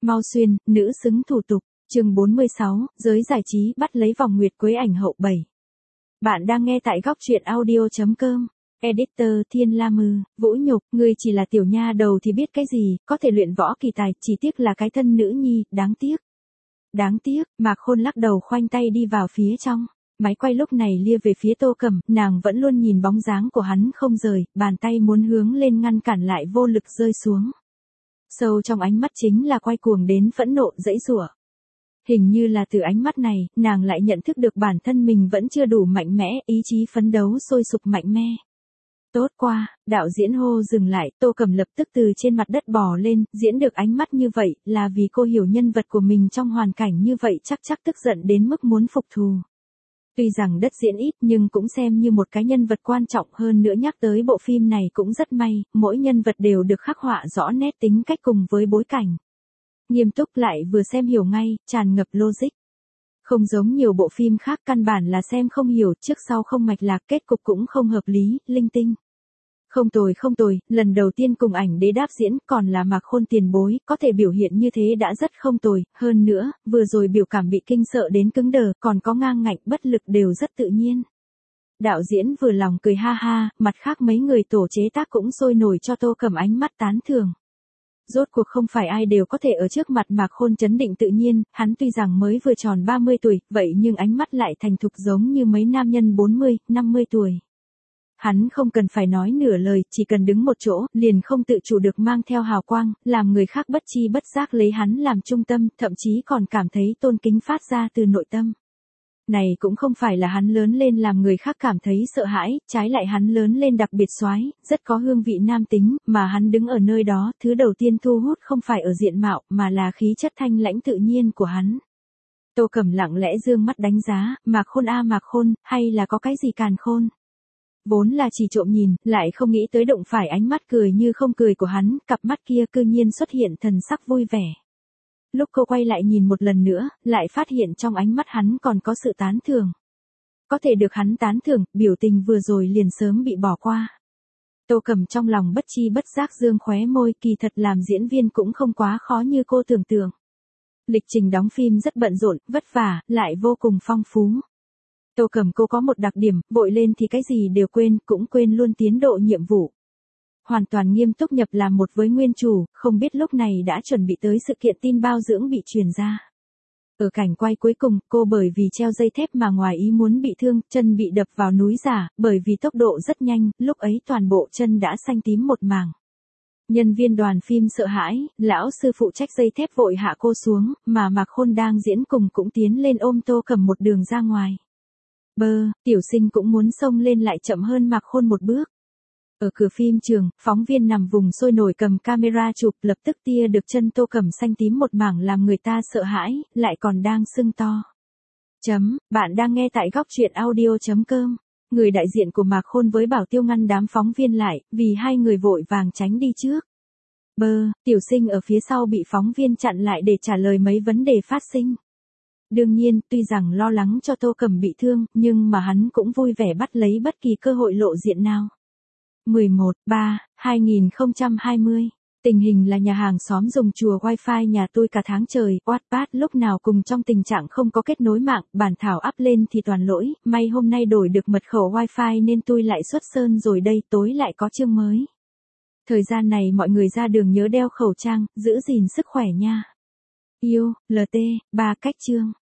Mau xuyên, nữ xứng thủ tục, chương 46, giới giải trí bắt lấy vòng nguyệt quế ảnh hậu 7. Bạn đang nghe tại góc truyện audio.com. Editor Thiên La Mư, Vũ Nhục, ngươi chỉ là tiểu nha đầu thì biết cái gì, có thể luyện võ kỳ tài, chỉ tiếc là cái thân nữ nhi, đáng tiếc. Đáng tiếc, Mạc Khôn lắc đầu khoanh tay đi vào phía trong. Máy quay lúc này lia về phía Tô Cẩm, nàng vẫn luôn nhìn bóng dáng của hắn không rời, bàn tay muốn hướng lên ngăn cản lại vô lực rơi xuống. Sâu trong ánh mắt chính là quay cuồng đến phẫn nộ dãy giụa. Hình như là từ ánh mắt này, nàng lại nhận thức được bản thân mình vẫn chưa đủ mạnh mẽ, ý chí phấn đấu sôi sục mạnh mẽ. Tốt quá, đạo diễn hô dừng lại, Tô Cẩm lập tức từ trên mặt đất bò lên, diễn được ánh mắt như vậy, là vì cô hiểu nhân vật của mình trong hoàn cảnh như vậy chắc tức giận đến mức muốn phục thù. Tuy rằng đất diễn ít nhưng cũng xem như một cái nhân vật quan trọng, hơn nữa nhắc tới bộ phim này cũng rất may, mỗi nhân vật đều được khắc họa rõ nét tính cách cùng với bối cảnh. Nghiêm túc lại vừa xem hiểu ngay, tràn ngập logic. Không giống nhiều bộ phim khác căn bản là xem không hiểu, trước sau không mạch lạc, kết cục cũng không hợp lý, linh tinh. Không tồi, lần đầu tiên cùng ảnh đế đáp diễn, còn là Mạc Khôn tiền bối, có thể biểu hiện như thế đã rất không tồi, hơn nữa, vừa rồi biểu cảm bị kinh sợ đến cứng đờ, còn có ngang ngạnh bất lực đều rất tự nhiên. Đạo diễn vừa lòng cười ha ha, mặt khác mấy người tổ chế tác cũng sôi nổi cho Tô Cẩm ánh mắt tán thưởng. Rốt cuộc không phải ai đều có thể ở trước mặt Mạc Khôn trấn định tự nhiên, hắn tuy rằng mới vừa tròn 30 tuổi, vậy nhưng ánh mắt lại thành thục giống như mấy nam nhân 40, 50 tuổi. Hắn không cần phải nói nửa lời, chỉ cần đứng một chỗ, liền không tự chủ được mang theo hào quang, làm người khác bất chi bất giác lấy hắn làm trung tâm, thậm chí còn cảm thấy tôn kính phát ra từ nội tâm. Này cũng không phải là hắn lớn lên làm người khác cảm thấy sợ hãi, trái lại hắn lớn lên đặc biệt soái, rất có hương vị nam tính, mà hắn đứng ở nơi đó, thứ đầu tiên thu hút không phải ở diện mạo, mà là khí chất thanh lãnh tự nhiên của hắn. Tô Cẩm lặng lẽ dương mắt đánh giá, Mạc Khôn a Mạc Khôn, hay là có cái gì càn khôn? Vốn là chỉ trộm nhìn, lại không nghĩ tới đụng phải ánh mắt cười như không cười của hắn, cặp mắt kia cư nhiên xuất hiện thần sắc vui vẻ. Lúc cô quay lại nhìn một lần nữa, lại phát hiện trong ánh mắt hắn còn có sự tán thưởng. Có thể được hắn tán thưởng, biểu tình vừa rồi liền sớm bị bỏ qua. Tô Cẩm trong lòng bất chi bất giác dương khóe môi, kỳ thật làm diễn viên cũng không quá khó như cô tưởng tượng. Lịch trình đóng phim rất bận rộn, vất vả, lại vô cùng phong phú. Tô Cẩm cô có một đặc điểm, vội lên thì cái gì đều quên, cũng quên luôn tiến độ nhiệm vụ. Hoàn toàn nghiêm túc nhập làm một với nguyên chủ, không biết lúc này đã chuẩn bị tới sự kiện tin bao dưỡng bị truyền ra. Ở cảnh quay cuối cùng, cô bởi vì treo dây thép mà ngoài ý muốn bị thương, chân bị đập vào núi giả, bởi vì tốc độ rất nhanh, lúc ấy toàn bộ chân đã xanh tím một mảng. Nhân viên đoàn phim sợ hãi, lão sư phụ trách dây thép vội hạ cô xuống, mà Mạc Khôn đang diễn cùng cũng tiến lên ôm Tô Cẩm một đường ra ngoài. Tiểu sinh cũng muốn xông lên lại chậm hơn Mạc Khôn một bước. Ở cửa phim trường, phóng viên nằm vùng sôi nổi cầm camera chụp, lập tức tia được chân Tô Cẩm xanh tím một mảng làm người ta sợ hãi, lại còn đang sưng to. Bạn đang nghe tại góc truyện audio.com. Người đại diện của Mạc Khôn với Bảo Tiêu ngăn đám phóng viên lại, vì hai người vội vàng tránh đi trước. Tiểu sinh ở phía sau bị phóng viên chặn lại để trả lời mấy vấn đề phát sinh. Đương nhiên, tuy rằng lo lắng cho Tô Cẩm bị thương, nhưng mà hắn cũng vui vẻ bắt lấy bất kỳ cơ hội lộ diện nào. 11/3/2020. Tình hình là nhà hàng xóm dùng chùa wifi nhà tôi cả tháng trời, Wattpad lúc nào cùng trong tình trạng không có kết nối mạng, bản thảo up lên thì toàn lỗi, may hôm nay đổi được mật khẩu wifi nên tôi lại xuất sơn rồi đây, tối lại có chương mới. Thời gian này mọi người ra đường nhớ đeo khẩu trang, giữ gìn sức khỏe nha. Yêu, LT, 3 cách chương.